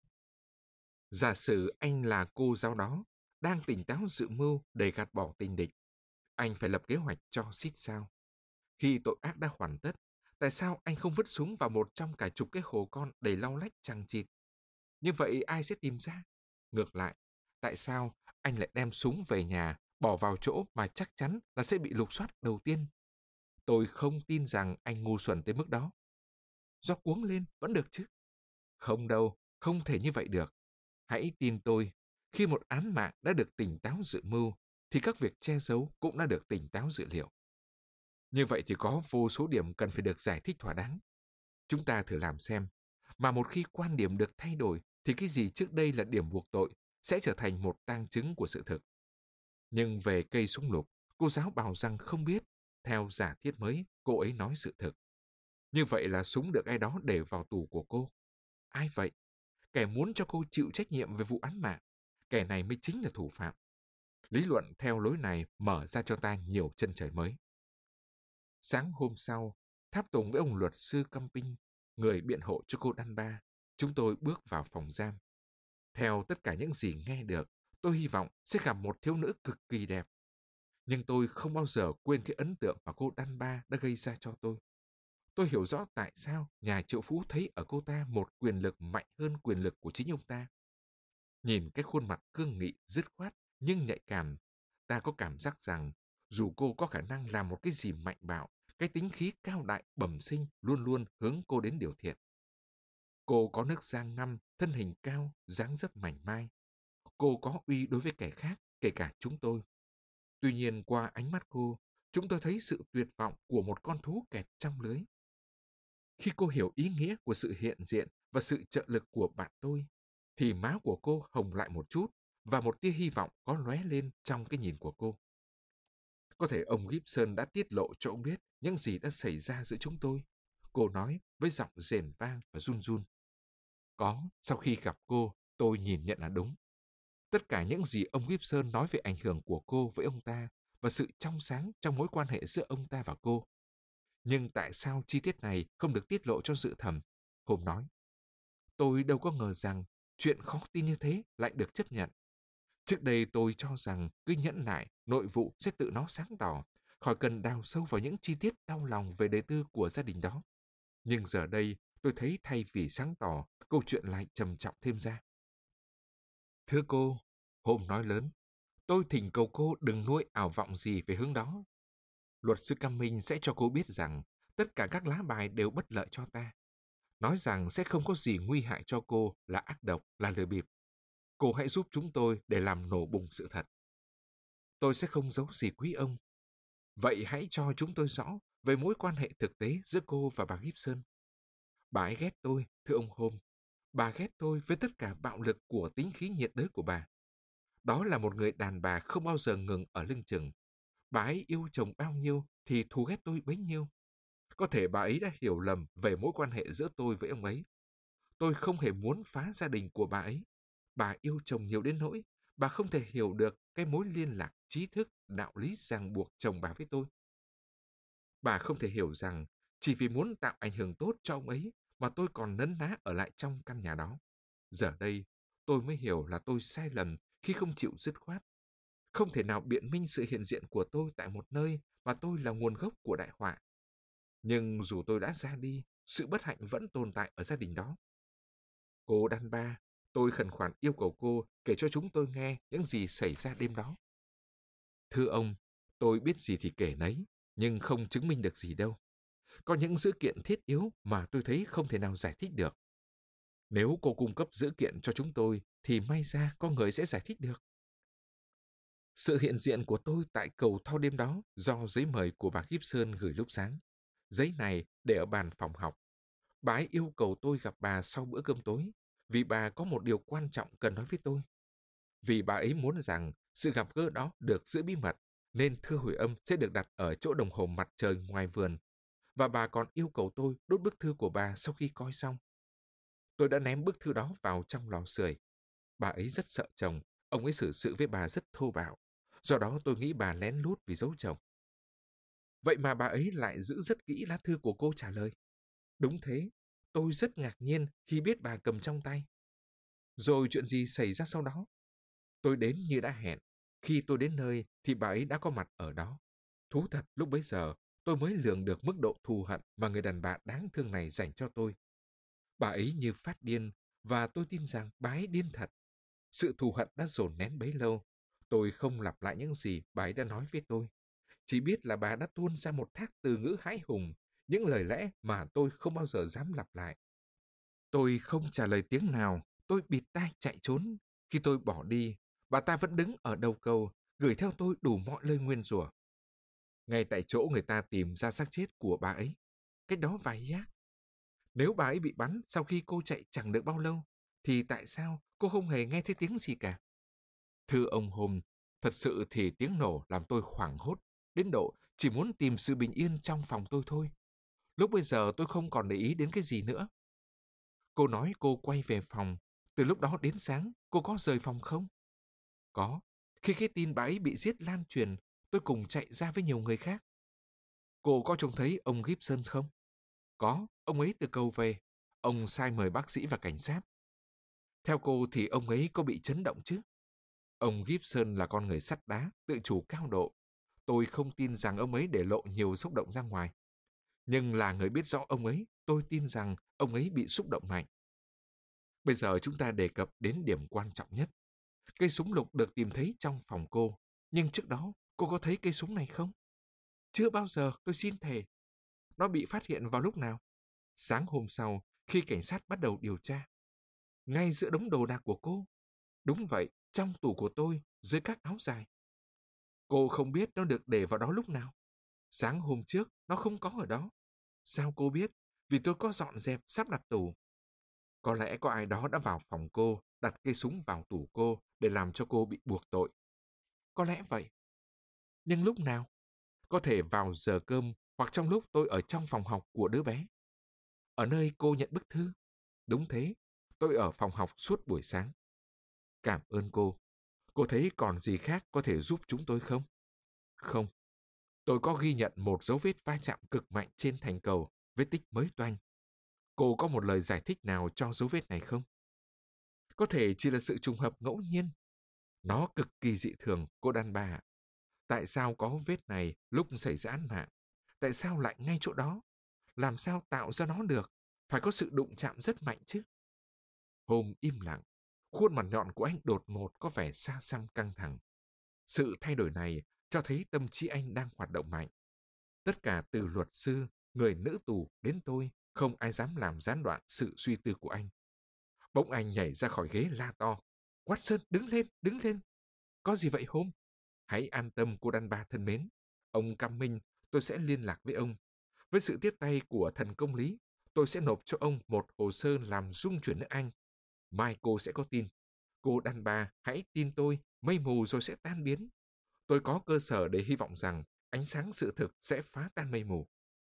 Giả sử anh là cô giáo đó, đang tỉnh táo dự mưu để gạt bỏ tình địch. Anh phải lập kế hoạch cho xít sao. Khi tội ác đã hoàn tất, tại sao anh không vứt súng vào một trong cả chục cái hồ con đầy lau lách chằng chịt? Như vậy ai sẽ tìm ra? Ngược lại, tại sao anh lại đem súng về nhà, bỏ vào chỗ mà chắc chắn là sẽ bị lục soát đầu tiên? Tôi không tin rằng anh ngu xuẩn tới mức đó. Do cuống lên vẫn được chứ? Không đâu, không thể như vậy được. Hãy tin tôi, khi một án mạng đã được tỉnh táo dự mưu, thì các việc che giấu cũng đã được tỉnh táo dự liệu. Như vậy thì có vô số điểm cần phải được giải thích thỏa đáng. Chúng ta thử làm xem, mà một khi quan điểm được thay đổi, thì cái gì trước đây là điểm buộc tội sẽ trở thành một tang chứng của sự thực. Nhưng về cây súng lục, cô giáo bảo rằng không biết. Theo giả thiết mới, cô ấy nói sự thực. Như vậy là súng được ai đó để vào tủ của cô. Ai vậy? Kẻ muốn cho cô chịu trách nhiệm về vụ án mạng. Kẻ này mới chính là thủ phạm. Lý luận theo lối này mở ra cho ta nhiều chân trời mới. Sáng hôm sau, tháp tùng với ông luật sư Camping, người biện hộ cho cô Dunbar, chúng tôi bước vào phòng giam. Theo tất cả những gì nghe được, Tôi hy vọng sẽ gặp một thiếu nữ cực kỳ đẹp. Nhưng tôi không bao giờ quên cái ấn tượng mà cô Danba đã gây ra cho tôi. Tôi hiểu rõ tại sao nhà triệu phú thấy ở cô ta một quyền lực mạnh hơn quyền lực của chính ông ta. Nhìn cái khuôn mặt cương nghị, dứt khoát nhưng nhạy cảm, ta có cảm giác rằng dù cô có khả năng làm một cái gì mạnh bạo, cái tính khí cao đại bẩm sinh luôn luôn hướng cô đến điều thiện. Cô có nước da ngăm, thân hình cao, dáng dấp mảnh mai. Cô có uy đối với kẻ khác, kể cả chúng tôi. Tuy nhiên qua ánh mắt cô, chúng tôi thấy sự tuyệt vọng của một con thú kẹt trong lưới. Khi cô hiểu ý nghĩa của sự hiện diện và sự trợ lực của bạn tôi, thì má của cô hồng lại một chút và một tia hy vọng có lóe lên trong cái nhìn của cô. Có thể ông Gibson đã tiết lộ cho ông biết những gì đã xảy ra giữa chúng tôi. Cô nói với giọng rền vang và run run. Có, sau khi gặp cô, tôi nhìn nhận là đúng. Tất cả những gì ông Gibson nói về ảnh hưởng của cô với ông ta và sự trong sáng trong mối quan hệ giữa ông ta và cô. Nhưng tại sao chi tiết này không được tiết lộ cho dự thẩm? Hôm nói, tôi đâu có ngờ rằng chuyện khó tin như thế lại được chấp nhận. Trước đây tôi cho rằng cứ nhẫn nại, nội vụ sẽ tự nó sáng tỏ, khỏi cần đào sâu vào những chi tiết đau lòng về đời tư của gia đình đó. Nhưng giờ đây, tôi thấy thay vì sáng tỏ, câu chuyện lại trầm trọng thêm ra. Thưa cô, hôm nói lớn, tôi thỉnh cầu cô đừng nuôi ảo vọng gì về hướng đó. Luật sư Cam Minh sẽ cho cô biết rằng tất cả các lá bài đều bất lợi cho ta. Nói rằng sẽ không có gì nguy hại cho cô là ác độc, là lừa bịp. Cô hãy giúp chúng tôi để làm nổ bùng sự thật. Tôi sẽ không giấu gì quý ông. Vậy hãy cho chúng tôi rõ về mối quan hệ thực tế giữa cô và bà Gibson. Bà ấy ghét tôi, thưa ông Holmes. Bà ghét tôi với tất cả bạo lực của tính khí nhiệt đới của bà. Đó là một người đàn bà không bao giờ ngừng ở lưng chừng. Bà ấy yêu chồng bao nhiêu thì thù ghét tôi bấy nhiêu. Có thể bà ấy đã hiểu lầm về mối quan hệ giữa tôi với ông ấy. Tôi không hề muốn phá gia đình của bà ấy. Bà yêu chồng nhiều đến nỗi bà không thể hiểu được cái mối liên lạc trí thức, đạo lý ràng buộc chồng bà với tôi. Bà không thể hiểu rằng chỉ vì muốn tạo ảnh hưởng tốt cho ông ấy mà tôi còn nấn ná ở lại trong căn nhà đó. Giờ đây, tôi mới hiểu là tôi sai lầm khi không chịu dứt khoát. Không thể nào biện minh sự hiện diện của tôi tại một nơi mà tôi là nguồn gốc của đại họa. Nhưng dù tôi đã ra đi, sự bất hạnh vẫn tồn tại ở gia đình đó. Cô Danba, tôi khẩn khoản yêu cầu cô kể cho chúng tôi nghe những gì xảy ra đêm đó. Thưa ông, tôi biết gì thì kể nấy, nhưng không chứng minh được gì đâu. Có những dữ kiện thiết yếu mà tôi thấy không thể nào giải thích được. Nếu cô cung cấp dữ kiện cho chúng tôi, thì may ra có người sẽ giải thích được. Sự hiện diện của tôi tại cầu thao đêm đó do giấy mời của bà Gibson gửi lúc sáng. Giấy này để ở bàn phòng học. Bà ấy yêu cầu tôi gặp bà sau bữa cơm tối, vì bà có một điều quan trọng cần nói với tôi. Vì bà ấy muốn rằng sự gặp gỡ đó được giữ bí mật, nên thư hồi âm sẽ được đặt ở chỗ đồng hồ mặt trời ngoài vườn. Và bà còn yêu cầu tôi đốt bức thư của bà sau khi coi xong. Tôi đã ném bức thư đó vào trong lò sưởi. Bà ấy rất sợ chồng, ông ấy xử sự với bà rất thô bạo. Do đó tôi nghĩ bà lén lút vì giấu chồng. Vậy mà bà ấy lại giữ rất kỹ lá thư của cô trả lời. Đúng thế, tôi rất ngạc nhiên khi biết bà cầm trong tay. Rồi chuyện gì xảy ra sau đó? Tôi đến như đã hẹn. Khi tôi đến nơi thì bà ấy đã có mặt ở đó. Thú thật lúc bấy giờ tôi mới lường được mức độ thù hận mà người đàn bà đáng thương này dành cho tôi. Bà ấy như phát điên và tôi tin rằng bà ấy điên thật. Sự thù hận đã dồn nén bấy lâu. Tôi không lặp lại những gì bà ấy đã nói với tôi. Chỉ biết là bà đã tuôn ra một thác từ ngữ hãi hùng, những lời lẽ mà tôi không bao giờ dám lặp lại. Tôi không trả lời tiếng nào, tôi bịt tai chạy trốn. Khi tôi bỏ đi, bà ta vẫn đứng ở đầu cầu, gửi theo tôi đủ mọi lời nguyền rủa. Ngay tại chỗ người ta tìm ra xác chết của bà ấy. Cách đó vài giác. Nếu bà ấy bị bắn sau khi cô chạy chẳng được bao lâu, thì tại sao cô không hề nghe thấy tiếng gì cả? Thưa ông Holmes, thật sự thì tiếng nổ làm tôi hoảng hốt, đến độ chỉ muốn tìm sự bình yên trong phòng tôi thôi. Lúc bây giờ tôi không còn để ý đến cái gì nữa. Cô nói cô quay về phòng. Từ lúc đó đến sáng, cô có rời phòng không? Có. Khi cái tin bà ấy bị giết lan truyền, tôi cùng chạy ra với nhiều người khác. Cô có trông thấy ông Gibson không? Có, ông ấy từ cầu về. Ông sai mời bác sĩ và cảnh sát. Theo cô thì ông ấy có bị chấn động chứ? Ông Gibson là con người sắt đá, tự chủ cao độ. Tôi không tin rằng ông ấy để lộ nhiều xúc động ra ngoài. Nhưng là người biết rõ ông ấy, tôi tin rằng ông ấy bị xúc động mạnh. Bây giờ chúng ta đề cập đến điểm quan trọng nhất. Cây súng lục được tìm thấy trong phòng cô. Nhưng trước đó, cô có thấy cây súng này không? Chưa bao giờ, tôi xin thề. Nó bị phát hiện vào lúc nào? Sáng hôm sau, khi cảnh sát bắt đầu điều tra. Ngay giữa đống đồ đạc của cô. Đúng vậy, trong tủ của tôi, dưới các áo dài. Cô không biết nó được để vào đó lúc nào. Sáng hôm trước, nó không có ở đó. Sao cô biết? Vì tôi có dọn dẹp, sắp đặt tủ. Có lẽ có ai đó đã vào phòng cô, đặt cây súng vào tủ cô để làm cho cô bị buộc tội. Có lẽ vậy. Nhưng lúc nào? Có thể vào giờ cơm hoặc trong lúc tôi ở trong phòng học của đứa bé. Ở nơi cô nhận bức thư. Đúng thế, tôi ở phòng học suốt buổi sáng. Cảm ơn cô. Cô thấy còn gì khác có thể giúp chúng tôi không? Không. Tôi có ghi nhận một dấu vết va chạm cực mạnh trên thành cầu, vết tích mới toanh. Cô có một lời giải thích nào cho dấu vết này không? Có thể chỉ là sự trùng hợp ngẫu nhiên. Nó cực kỳ dị thường, cô đàn bà. Tại sao có vết này lúc xảy ra án mạng? Tại sao lại ngay chỗ đó? Làm sao tạo ra nó được? Phải có sự đụng chạm rất mạnh chứ. Hôm im lặng, khuôn mặt nhọn của anh đột ngột có vẻ xa xăm căng thẳng. Sự thay đổi này cho thấy tâm trí anh đang hoạt động mạnh. Tất cả từ luật sư, người nữ tù đến tôi, không ai dám làm gián đoạn sự suy tư của anh. Bỗng anh nhảy ra khỏi ghế la to. Watson, đứng lên, đứng lên. Có gì vậy Holmes? Hãy an tâm cô đàn bà thân mến. Ông Cummings, tôi sẽ liên lạc với ông. Với sự tiếp tay của thần công lý, tôi sẽ nộp cho ông một hồ sơ làm rung chuyển nước Anh. Mai cô sẽ có tin. Cô đàn bà, hãy tin tôi, mây mù rồi sẽ tan biến. Tôi có cơ sở để hy vọng rằng ánh sáng sự thực sẽ phá tan mây mù.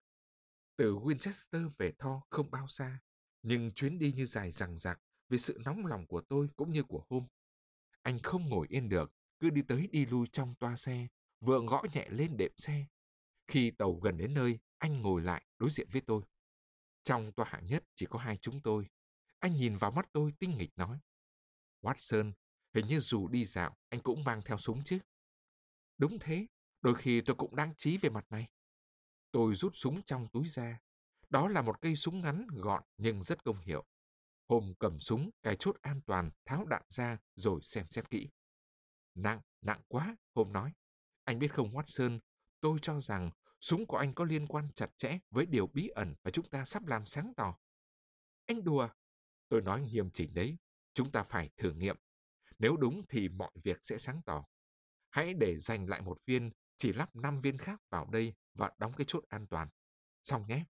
Từ Winchester về Thor không bao xa, nhưng chuyến đi như dài dằng dặc vì sự nóng lòng của tôi cũng như của Holmes. Anh không ngồi yên được, cứ đi tới đi lui trong toa xe, vừa gõ nhẹ lên đệm xe. Khi tàu gần đến nơi, anh ngồi lại đối diện với tôi. Trong toa hạng nhất chỉ có hai chúng tôi. Anh nhìn vào mắt tôi tinh nghịch nói. Watson, hình như dù đi dạo, anh cũng mang theo súng chứ. Đúng thế, đôi khi tôi cũng đáng trí về mặt này. Tôi rút súng trong túi ra. Đó là một cây súng ngắn gọn nhưng rất công hiệu. Hôm cầm súng, cài chốt an toàn, tháo đạn ra rồi xem xét kỹ. Nặng, nặng quá, Hôm nói. Anh biết không Watson, tôi cho rằng súng của anh có liên quan chặt chẽ với điều bí ẩn mà chúng ta sắp làm sáng tỏ. Anh đùa. Tôi nói nghiêm chỉnh đấy. Chúng ta phải thử nghiệm. Nếu đúng thì mọi việc sẽ sáng tỏ. Hãy để dành lại một viên, chỉ lắp 5 viên khác vào đây và đóng cái chốt an toàn. Xong nhé.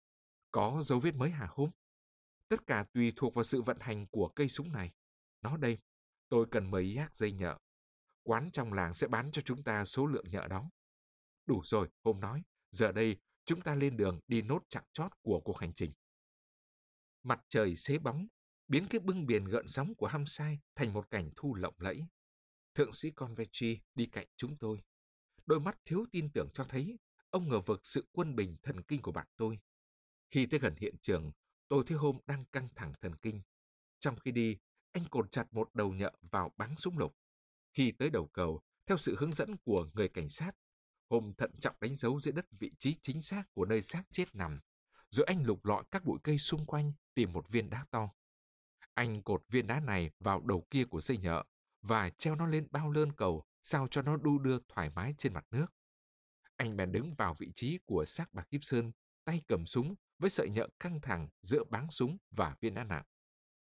Có dấu vết mới hả Holmes? Tất cả tùy thuộc vào sự vận hành của cây súng này. Nó đây, tôi cần 10 yard dây nhợ. Quán trong làng sẽ bán cho chúng ta số lượng nhợ đó. Đủ rồi, Holmes nói. Giờ đây, chúng ta lên đường đi nốt chặng chót của cuộc hành trình. Mặt trời xế bóng, biến cái bưng biển gợn sóng của Hampshire thành một cảnh thu lộng lẫy. Thượng sĩ Convery đi cạnh chúng tôi. Đôi mắt thiếu tin tưởng cho thấy ông ngờ vực sự quân bình thần kinh của bạn tôi. Khi tới gần hiện trường, tôi thấy Holmes đang căng thẳng thần kinh. Trong khi đi, anh cột chặt một đầu nhợ vào báng súng lục. Khi tới đầu cầu, theo sự hướng dẫn của người cảnh sát, Holmes thận trọng đánh dấu dưới đất vị trí chính xác của nơi xác chết nằm. Rồi anh lục lọi các bụi cây xung quanh tìm một viên đá to. Anh cột viên đá này vào đầu kia của dây nhợ và treo nó lên bao lơn cầu sao cho nó đu đưa thoải mái trên mặt nước. Anh bèn đứng vào vị trí của xác bà Gibson, tay cầm súng với sợi nhợ căng thẳng giữa báng súng và viên đá nặng.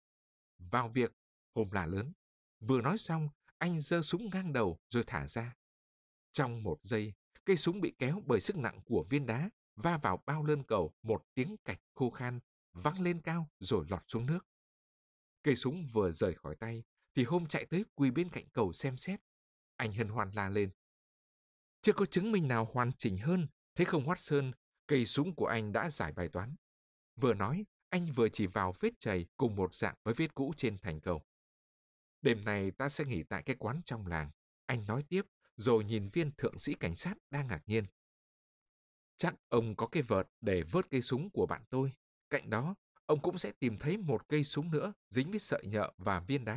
Vào việc, Holmes la lớn. Vừa nói xong, anh giơ súng ngang đầu rồi thả ra. Trong một giây, cây súng bị kéo bởi sức nặng của viên đá, va vào bao lơn cầu, một tiếng cạch khô khan, văng lên cao rồi lọt xuống nước. Cây súng vừa rời khỏi tay, thì Holmes chạy tới quỳ bên cạnh cầu xem xét. Anh hân hoan la lên. Chưa có chứng minh nào hoàn chỉnh hơn, thế không Watson, cây súng của anh đã giải bài toán. Vừa nói, anh vừa chỉ vào vết chày cùng một dạng với vết cũ trên thành cầu. Đêm này ta sẽ nghỉ tại cái quán trong làng. Anh nói tiếp, rồi nhìn viên thượng sĩ cảnh sát đang ngạc nhiên. Chắc ông có cái vợt để vớt cây súng của bạn tôi. Cạnh đó, ông cũng sẽ tìm thấy một cây súng nữa dính với sợi nhợ và viên đá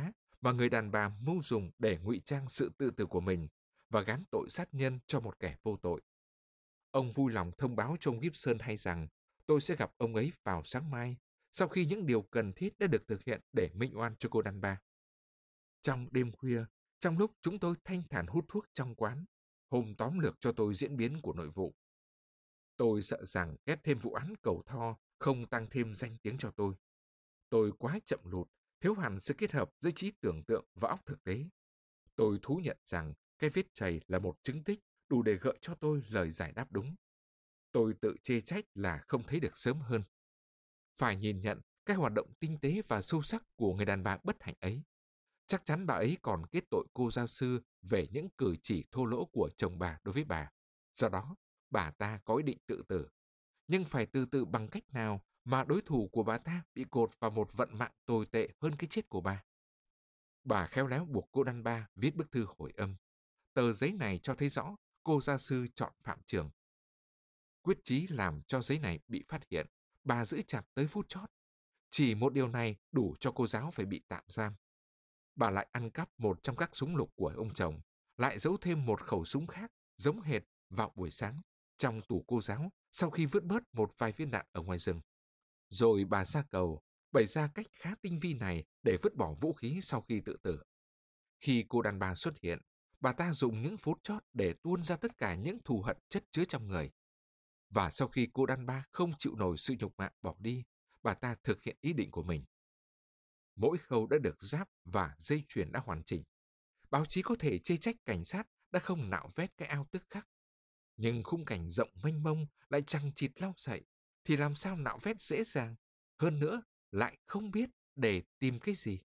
mà người đàn bà mưu dùng để ngụy trang sự tự tử của mình và gán tội sát nhân cho một kẻ vô tội. Ông vui lòng thông báo cho ông Gibson hay rằng tôi sẽ gặp ông ấy vào sáng mai, sau khi những điều cần thiết đã được thực hiện để minh oan cho cô Dunbar. Trong đêm khuya, trong lúc chúng tôi thanh thản hút thuốc trong quán, Holmes tóm lược cho tôi diễn biến của nội vụ. Tôi sợ rằng ghép thêm vụ án cầu tho không tăng thêm danh tiếng cho tôi. Tôi quá chậm lụt, thiếu hẳn sự kết hợp giữa trí tưởng tượng và óc thực tế. Tôi thú nhận rằng cái vết chày là một chứng tích đủ để gợi cho tôi lời giải đáp đúng. Tôi tự chê trách là không thấy được sớm hơn. Phải nhìn nhận cái hoạt động tinh tế và sâu sắc của người đàn bà bất hạnh ấy. Chắc chắn bà ấy còn kết tội cô gia sư về những cử chỉ thô lỗ của chồng bà đối với bà. Do đó, bà ta có ý định tự tử. Nhưng phải tự tử bằng cách nào mà đối thủ của bà ta bị cột vào một vận mạng tồi tệ hơn cái chết của bà? Bà khéo léo buộc cô Dunbar viết bức thư hồi âm. Tờ giấy này cho thấy rõ cô gia sư chọn phạm trường. Quyết chí làm cho giấy này bị phát hiện, bà giữ chặt tới phút chót. Chỉ một điều này đủ cho cô giáo phải bị tạm giam. Bà lại ăn cắp một trong các súng lục của ông chồng, lại giấu thêm một khẩu súng khác giống hệt vào buổi sáng trong tủ cô giáo sau khi vứt bớt một vài viên đạn ở ngoài rừng. Rồi bà ra cầu, bày ra cách khá tinh vi này để vứt bỏ vũ khí sau khi tự tử. Khi cô đàn bà xuất hiện, bà ta dùng những phút chót để tuôn ra tất cả những thù hận chất chứa trong người. Và sau khi cô đàn bà không chịu nổi sự nhục mạ bỏ đi, bà ta thực hiện ý định của mình. Mỗi khâu đã được ráp và dây chuyền đã hoàn chỉnh. Báo chí có thể chê trách cảnh sát đã không nạo vét cái ao tức khắc. Nhưng khung cảnh rộng mênh mông lại chằng chịt lau sậy, thì làm sao nạo vét dễ dàng? Hơn nữa, lại không biết để tìm cái gì.